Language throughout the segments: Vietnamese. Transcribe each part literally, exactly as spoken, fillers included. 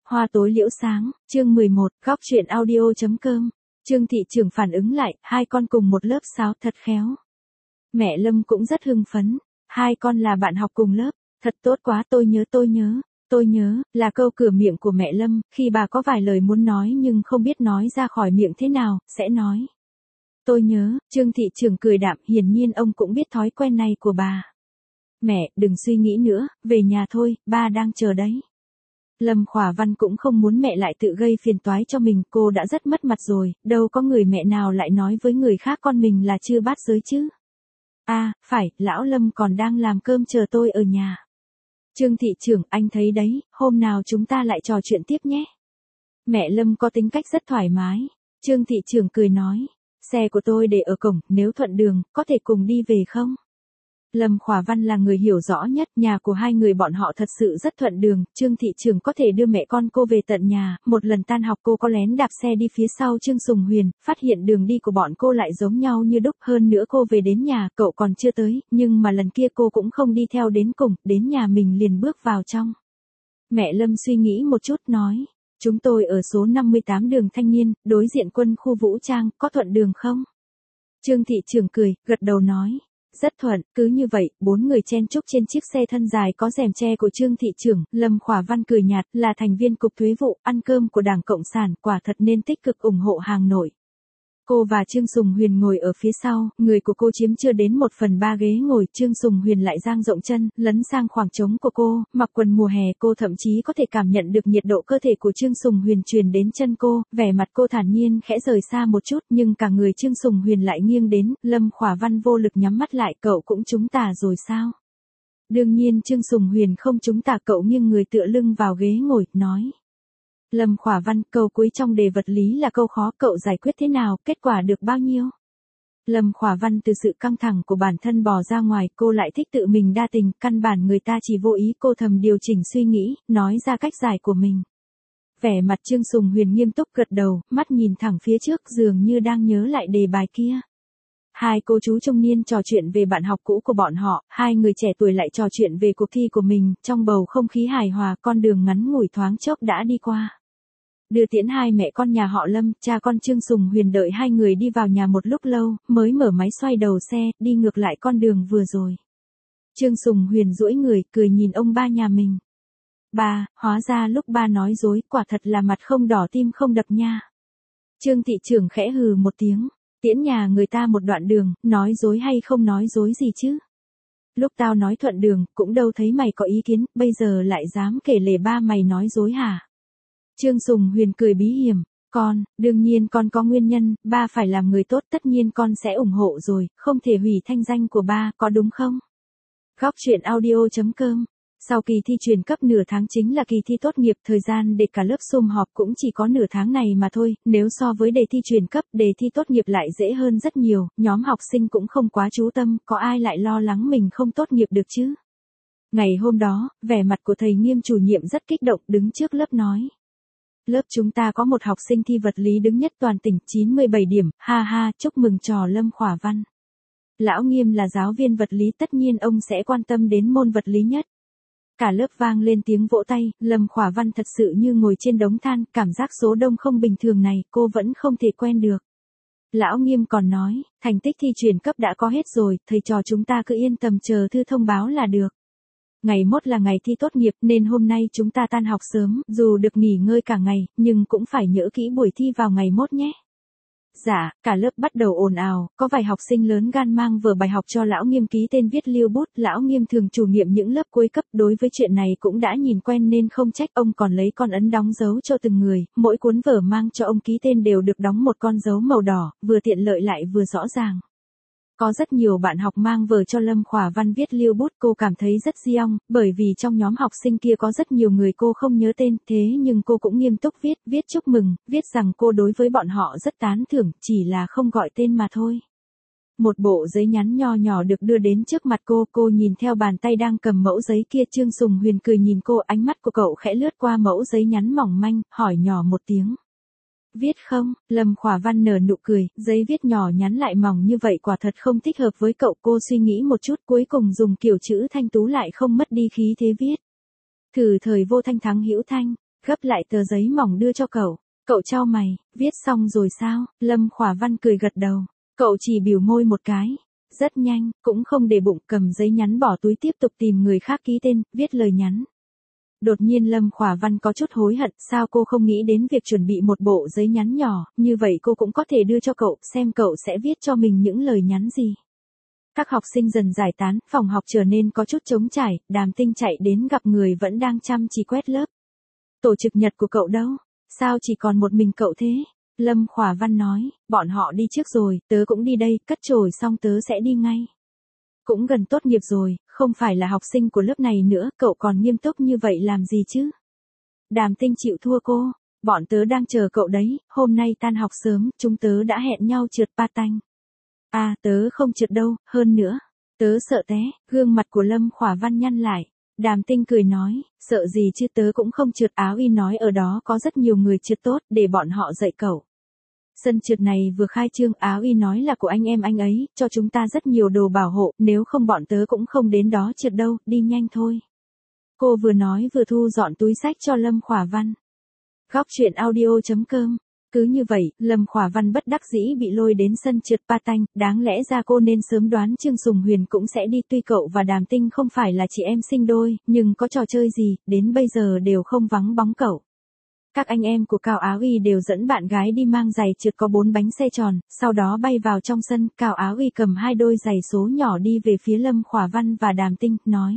Hoa tối liễu sáng, chương mười một, góc truyện audio.com. Trương thị trưởng phản ứng lại, hai con cùng một lớp sao, thật khéo. Mẹ Lâm cũng rất hưng phấn, hai con là bạn học cùng lớp, thật tốt quá, tôi nhớ tôi nhớ, tôi nhớ, là câu cửa miệng của mẹ Lâm, khi bà có vài lời muốn nói nhưng không biết nói ra khỏi miệng thế nào, sẽ nói. Tôi nhớ, Trương thị trưởng cười đạm, hiển nhiên ông cũng biết thói quen này của bà. Mẹ, đừng suy nghĩ nữa, về nhà thôi, ba đang chờ đấy. Lâm Khỏa Văn cũng không muốn mẹ lại tự gây phiền toái cho mình, cô đã rất mất mặt rồi, đâu có người mẹ nào lại nói với người khác con mình là chưa bát giới chứ. À, phải, lão Lâm còn đang làm cơm chờ tôi ở nhà. Trương thị trưởng, anh thấy đấy, hôm nào chúng ta lại trò chuyện tiếp nhé. Mẹ Lâm có tính cách rất thoải mái. Trương thị trưởng cười nói, xe của tôi để ở cổng, nếu thuận đường, có thể cùng đi về không? Lâm Khỏa Văn là người hiểu rõ nhất, nhà của hai người bọn họ thật sự rất thuận đường, Trương thị trưởng có thể đưa mẹ con cô về tận nhà, một lần tan học cô có lén đạp xe đi phía sau Trương Sùng Huyền, phát hiện đường đi của bọn cô lại giống nhau như đúc, hơn nữa cô về đến nhà, cậu còn chưa tới, nhưng mà lần kia cô cũng không đi theo đến cùng, đến nhà mình liền bước vào trong. Mẹ Lâm suy nghĩ một chút nói, chúng tôi ở số năm mươi tám đường Thanh Niên, đối diện quân khu vũ trang, có thuận đường không? Trương thị trưởng cười, gật đầu nói. Rất thuận, cứ như vậy, bốn người chen chúc trên chiếc xe thân dài có rèm che của Trương thị trưởng, Lâm Khỏa Văn cười nhạt, là thành viên cục thuế vụ, ăn cơm của Đảng Cộng sản, quả thật nên tích cực ủng hộ hàng nội. Cô và Trương Sùng Huyền ngồi ở phía sau, người của cô chiếm chưa đến một phần ba ghế ngồi, Trương Sùng Huyền lại dang rộng chân, lấn sang khoảng trống của cô, mặc quần mùa hè, cô thậm chí có thể cảm nhận được nhiệt độ cơ thể của Trương Sùng Huyền truyền đến chân cô, vẻ mặt cô thản nhiên khẽ rời xa một chút, nhưng cả người Trương Sùng Huyền lại nghiêng đến, Lâm Khỏa Văn vô lực nhắm mắt lại, cậu cũng trúng tà rồi sao? Đương nhiên Trương Sùng Huyền không trúng tà, cậu nghiêng người tựa lưng vào ghế ngồi, nói. Lâm Khỏa Văn, câu cuối trong đề vật lý là câu khó, cậu giải quyết thế nào, kết quả được bao nhiêu? Lâm Khỏa Văn từ sự căng thẳng của bản thân bò ra ngoài, cô lại thích tự mình đa tình, căn bản người ta chỉ vô ý, cô thầm điều chỉnh suy nghĩ, nói ra cách giải của mình. Vẻ mặt Trương Sùng Huyền nghiêm túc gật đầu, mắt nhìn thẳng phía trước dường như đang nhớ lại đề bài kia. Hai cô chú trung niên trò chuyện về bạn học cũ của bọn họ, hai người trẻ tuổi lại trò chuyện về cuộc thi của mình, trong bầu không khí hài hòa, con đường ngắn ngủi thoáng chốc đã đi qua. Đưa tiễn hai mẹ con nhà họ Lâm, cha con Trương Sùng Huyền đợi hai người đi vào nhà một lúc lâu, mới mở máy xoay đầu xe, đi ngược lại con đường vừa rồi. Trương Sùng Huyền duỗi người, cười nhìn ông ba nhà mình. Ba, hóa ra lúc ba nói dối, quả thật là mặt không đỏ tim không đập nha. Trương thị trưởng khẽ hừ một tiếng, tiễn nhà người ta một đoạn đường, nói dối hay không nói dối gì chứ? Lúc tao nói thuận đường, cũng đâu thấy mày có ý kiến, bây giờ lại dám kể lể ba mày nói dối hả? Trương Sùng Huyền cười bí hiểm, con, đương nhiên con có nguyên nhân, ba phải làm người tốt, tất nhiên con sẽ ủng hộ rồi, không thể hủy thanh danh của ba, có đúng không? Góc truyện audio.com. Sau kỳ thi truyền cấp nửa tháng chính là kỳ thi tốt nghiệp, thời gian để cả lớp sum họp cũng chỉ có nửa tháng này mà thôi, nếu so với đề thi truyền cấp, đề thi tốt nghiệp lại dễ hơn rất nhiều, nhóm học sinh cũng không quá chú tâm, có ai lại lo lắng mình không tốt nghiệp được chứ? Ngày hôm đó, vẻ mặt của thầy Nghiêm chủ nhiệm rất kích động, đứng trước lớp nói. Lớp chúng ta có một học sinh thi vật lý đứng nhất toàn tỉnh, chín mươi bảy điểm, ha ha, chúc mừng trò Lâm Khỏa Văn. Lão Nghiêm là giáo viên vật lý, tất nhiên ông sẽ quan tâm đến môn vật lý nhất. Cả lớp vang lên tiếng vỗ tay, Lâm Khỏa Văn thật sự như ngồi trên đống than, cảm giác số đông không bình thường này, cô vẫn không thể quen được. Lão Nghiêm còn nói, thành tích thi chuyển cấp đã có hết rồi, thầy trò chúng ta cứ yên tâm chờ thư thông báo là được. Ngày mốt là ngày thi tốt nghiệp nên hôm nay chúng ta tan học sớm, dù được nghỉ ngơi cả ngày, nhưng cũng phải nhớ kỹ buổi thi vào ngày mốt nhé. Dạ, cả lớp bắt đầu ồn ào, có vài học sinh lớn gan mang vở bài học cho Lão Nghiêm ký tên viết liêu bút, Lão Nghiêm thường chủ nhiệm những lớp cuối cấp, đối với chuyện này cũng đã nhìn quen nên không trách, ông còn lấy con ấn đóng dấu cho từng người, mỗi cuốn vở mang cho ông ký tên đều được đóng một con dấu màu đỏ, vừa tiện lợi lại vừa rõ ràng. Có rất nhiều bạn học mang vở cho Lâm Khỏa Văn viết liêu bút, cô cảm thấy rất diong, bởi vì trong nhóm học sinh kia có rất nhiều người cô không nhớ tên, thế nhưng cô cũng nghiêm túc viết, viết chúc mừng, viết rằng cô đối với bọn họ rất tán thưởng, chỉ là không gọi tên mà thôi. Một bộ giấy nhắn nho nhỏ được đưa đến trước mặt cô, cô nhìn theo bàn tay đang cầm mẫu giấy kia, Trương Sùng Huyền cười nhìn cô, ánh mắt của cậu khẽ lướt qua mẫu giấy nhắn mỏng manh, hỏi nhỏ một tiếng. Viết không? Lâm Khỏa Văn nở nụ cười, giấy viết nhỏ nhắn lại mỏng như vậy quả thật không thích hợp với cậu, cô suy nghĩ một chút cuối cùng dùng kiểu chữ thanh tú lại không mất đi khí thế viết. Thử thời vô thanh thắng hữu thanh, Gấp lại tờ giấy mỏng đưa cho cậu. Cậu chau mày, viết xong rồi sao? Lâm Khỏa Văn cười gật đầu. Cậu chỉ biểu môi một cái. Rất nhanh, cũng không để bụng, cầm giấy nhắn bỏ túi tiếp tục tìm người khác ký tên, viết lời nhắn. Đột nhiên Lâm Khỏa Văn có chút hối hận, sao cô không nghĩ đến việc chuẩn bị một bộ giấy nhắn nhỏ, như vậy cô cũng có thể đưa cho cậu, xem cậu sẽ viết cho mình những lời nhắn gì. Các học sinh dần giải tán, phòng học trở nên có chút trống trải, Đàm Tinh chạy đến gặp người vẫn đang chăm chỉ quét lớp. Tổ trực nhật của cậu đâu? Sao chỉ còn một mình cậu thế? Lâm Khỏa Văn nói, bọn họ đi trước rồi, tớ cũng đi đây, cất chổi xong tớ sẽ đi ngay. Cũng gần tốt nghiệp rồi, không phải là học sinh của lớp này nữa, cậu còn nghiêm túc như vậy làm gì chứ? Đàm Tinh chịu thua cô, bọn tớ đang chờ cậu đấy, hôm nay tan học sớm, chúng tớ đã hẹn nhau trượt patin. À, tớ không trượt đâu, hơn nữa, tớ sợ té, gương mặt của Lâm Khỏa Văn nhăn lại. Đàm Tinh cười nói, sợ gì chứ, tớ cũng không trượt. Áo Y nói ở đó có rất nhiều người trượt tốt, để bọn họ dạy cậu. Sân trượt này vừa khai trương, Áo Y nói là của anh em anh ấy, cho chúng ta rất nhiều đồ bảo hộ, nếu không bọn tớ cũng không đến đó trượt đâu, đi nhanh thôi. Cô vừa nói vừa thu dọn túi xách cho Lâm Khỏa Văn. Góc truyện audio chấm com. Cứ như vậy, Lâm Khỏa Văn bất đắc dĩ bị lôi đến sân trượt patin, đáng lẽ ra cô nên sớm đoán Trương Sùng Huyền cũng sẽ đi, tuy cậu và Đàm Tinh không phải là chị em sinh đôi, nhưng có trò chơi gì, đến bây giờ đều không vắng bóng cậu. Các anh em của Cao Áo Y đều dẫn bạn gái đi mang giày trượt có bốn bánh xe tròn, sau đó bay vào trong sân, Cao Áo Y cầm hai đôi giày số nhỏ đi về phía Lâm Khỏa Văn và Đàm Tinh, nói.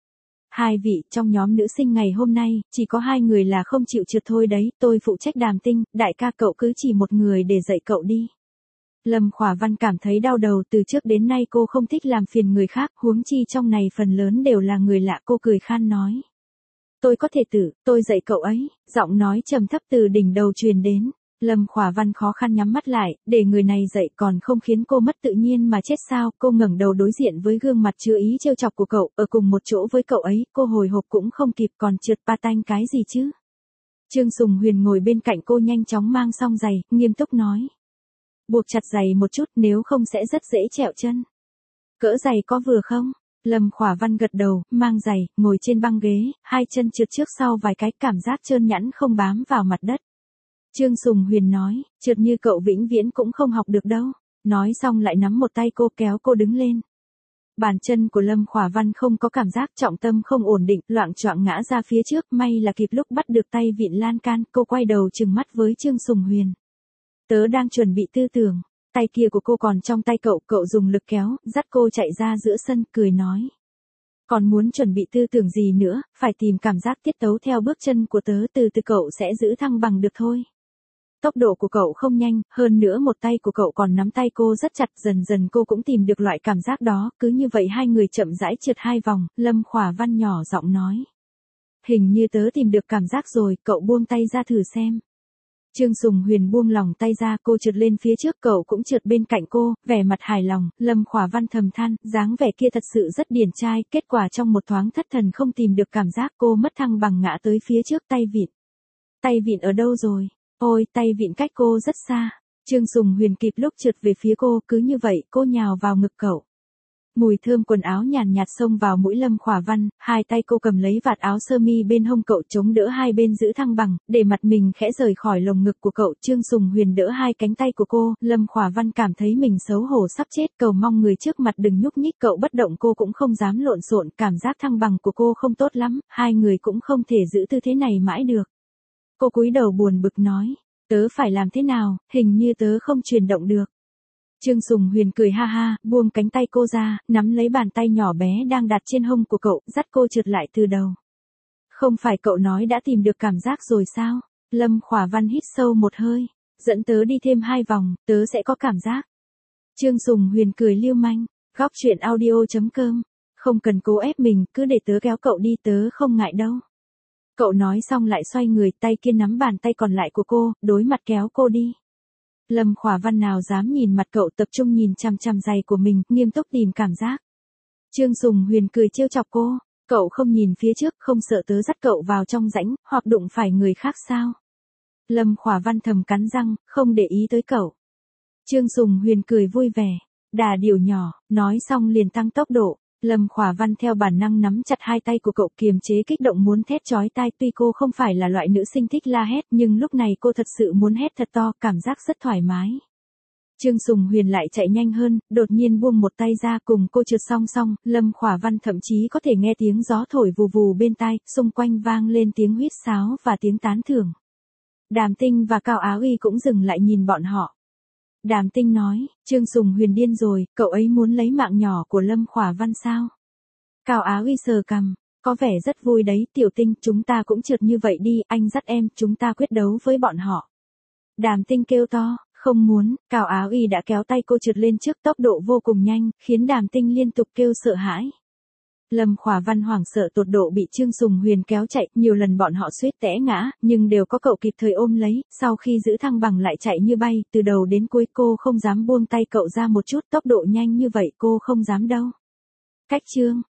Hai vị, trong nhóm nữ sinh ngày hôm nay, chỉ có hai người là không chịu trượt thôi đấy, tôi phụ trách Đàm Tinh, đại ca cậu cứ chỉ một người để dạy cậu đi. Lâm Khỏa Văn cảm thấy đau đầu, từ trước đến nay cô không thích làm phiền người khác, huống chi trong này phần lớn đều là người lạ, cô cười khan nói. Tôi có thể tự, tôi dạy cậu ấy, giọng nói trầm thấp từ đỉnh đầu truyền đến. Lâm Khỏa Văn khó khăn nhắm mắt lại, để người này dạy còn không khiến cô mất tự nhiên mà chết sao, cô ngẩng đầu đối diện với gương mặt chứa ý trêu chọc của cậu, ở cùng một chỗ với cậu ấy, cô hồi hộp cũng không kịp, còn trượt patin cái gì chứ. Trương Sùng Huyền ngồi bên cạnh cô nhanh chóng mang xong giày, nghiêm túc nói. Buộc chặt giày một chút, nếu không sẽ rất dễ trẹo chân. Cỡ giày có vừa không? Lâm Khỏa Văn gật đầu, mang giày, ngồi trên băng ghế, hai chân trượt trước sau vài cái, cảm giác trơn nhẵn không bám vào mặt đất. Trương Sùng Huyền nói, trượt như cậu vĩnh viễn cũng không học được đâu. Nói xong lại nắm một tay cô kéo cô đứng lên. Bàn chân của Lâm Khỏa Văn không có cảm giác, trọng tâm không ổn định, loạng choạng ngã ra phía trước, may là kịp lúc bắt được tay vịn lan can, cô quay đầu trừng mắt với Trương Sùng Huyền. Tớ đang chuẩn bị tư tưởng, tay kia của cô còn trong tay cậu, cậu dùng lực kéo, dắt cô chạy ra giữa sân, cười nói. Còn muốn chuẩn bị tư tưởng gì nữa, phải tìm cảm giác tiết tấu theo bước chân của tớ, từ từ cậu sẽ giữ thăng bằng được thôi. Tốc độ của cậu không nhanh, hơn nữa một tay của cậu còn nắm tay cô rất chặt, dần dần cô cũng tìm được loại cảm giác đó, cứ như vậy hai người chậm rãi trượt hai vòng, Lâm Khỏa Văn nhỏ giọng nói. Hình như tớ tìm được cảm giác rồi, cậu buông tay ra thử xem. Trương Sùng Huyền buông lòng tay ra, cô trượt lên phía trước, cậu cũng trượt bên cạnh cô, vẻ mặt hài lòng, Lâm Khỏa Văn thầm than, dáng vẻ kia thật sự rất điển trai, kết quả trong một thoáng thất thần không tìm được cảm giác, cô mất thăng bằng ngã tới phía trước, tay vịn. Tay vịn ở đâu rồi? Ôi, tay vịn cách cô rất xa. Trương Sùng Huyền kịp lúc trượt về phía cô, cứ như vậy, cô nhào vào ngực cậu. Mùi thơm quần áo nhàn nhạt xông vào mũi Lâm Khỏa Văn, hai tay cô cầm lấy vạt áo sơ mi bên hông cậu, chống đỡ hai bên giữ thăng bằng, để mặt mình khẽ rời khỏi lồng ngực của cậu. Trương Sùng Huyền đỡ hai cánh tay của cô, Lâm Khỏa Văn cảm thấy mình xấu hổ sắp chết, cầu mong người trước mặt đừng nhúc nhích, cậu bất động, cô cũng không dám lộn xộn, cảm giác thăng bằng của cô không tốt lắm, hai người cũng không thể giữ tư thế này mãi được. Cô cúi đầu buồn bực nói, tớ phải làm thế nào, hình như tớ không chuyển động được. Trương Sùng Huyền cười ha ha, buông cánh tay cô ra, nắm lấy bàn tay nhỏ bé đang đặt trên hông của cậu, dắt cô trượt lại từ đầu. Không phải cậu nói đã tìm được cảm giác rồi sao? Lâm Khỏa Văn hít sâu một hơi, dẫn tớ đi thêm hai vòng, tớ sẽ có cảm giác. Trương Sùng Huyền cười lưu manh, góc truyện audio chấm com, không cần cố ép mình, cứ để tớ kéo cậu đi, tớ không ngại đâu. Cậu nói xong lại xoay người, tay kia nắm bàn tay còn lại của cô, đối mặt kéo cô đi. Lâm Khỏa Văn nào dám nhìn mặt cậu, tập trung nhìn chằm chằm giày của mình, nghiêm túc tìm cảm giác. Trương Sùng Huyền cười trêu chọc cô, cậu không nhìn phía trước, không sợ tớ dắt cậu vào trong rãnh, hoặc đụng phải người khác sao? Lâm Khỏa Văn thầm cắn răng, không để ý tới cậu. Trương Sùng Huyền cười vui vẻ, đà điểu nhỏ, nói xong liền tăng tốc độ. Lâm Khỏa Văn theo bản năng nắm chặt hai tay của cậu, kiềm chế kích động muốn thét chói tai, tuy cô không phải là loại nữ sinh thích la hét, nhưng lúc này cô thật sự muốn hét thật to, cảm giác rất thoải mái. Trương Sùng Huyền lại chạy nhanh hơn, đột nhiên buông một tay ra, cùng cô trượt song song, Lâm Khỏa Văn thậm chí có thể nghe tiếng gió thổi vù vù bên tai, xung quanh vang lên tiếng huýt sáo và tiếng tán thưởng. Đàm Tinh và Cao Á Uy cũng dừng lại nhìn bọn họ. Đàm Tinh nói, Trương Sùng Huyền điên rồi, cậu ấy muốn lấy mạng nhỏ của Lâm Khỏa Văn sao? Cao Á Uy sờ cằm, có vẻ rất vui đấy, Tiểu Tinh, chúng ta cũng trượt như vậy đi, anh dắt em, chúng ta quyết đấu với bọn họ. Đàm Tinh kêu to, không muốn, Cao Á Uy đã kéo tay cô trượt lên trước, tốc độ vô cùng nhanh, khiến Đàm Tinh liên tục kêu sợ hãi. Lâm Khỏa Văn hoảng sợ tột độ bị Trương Sùng Huyền kéo chạy, nhiều lần bọn họ suýt té ngã, nhưng đều có cậu kịp thời ôm lấy, sau khi giữ thăng bằng lại chạy như bay, từ đầu đến cuối cô không dám buông tay cậu ra một chút, tốc độ nhanh như vậy cô không dám đâu. Cách chương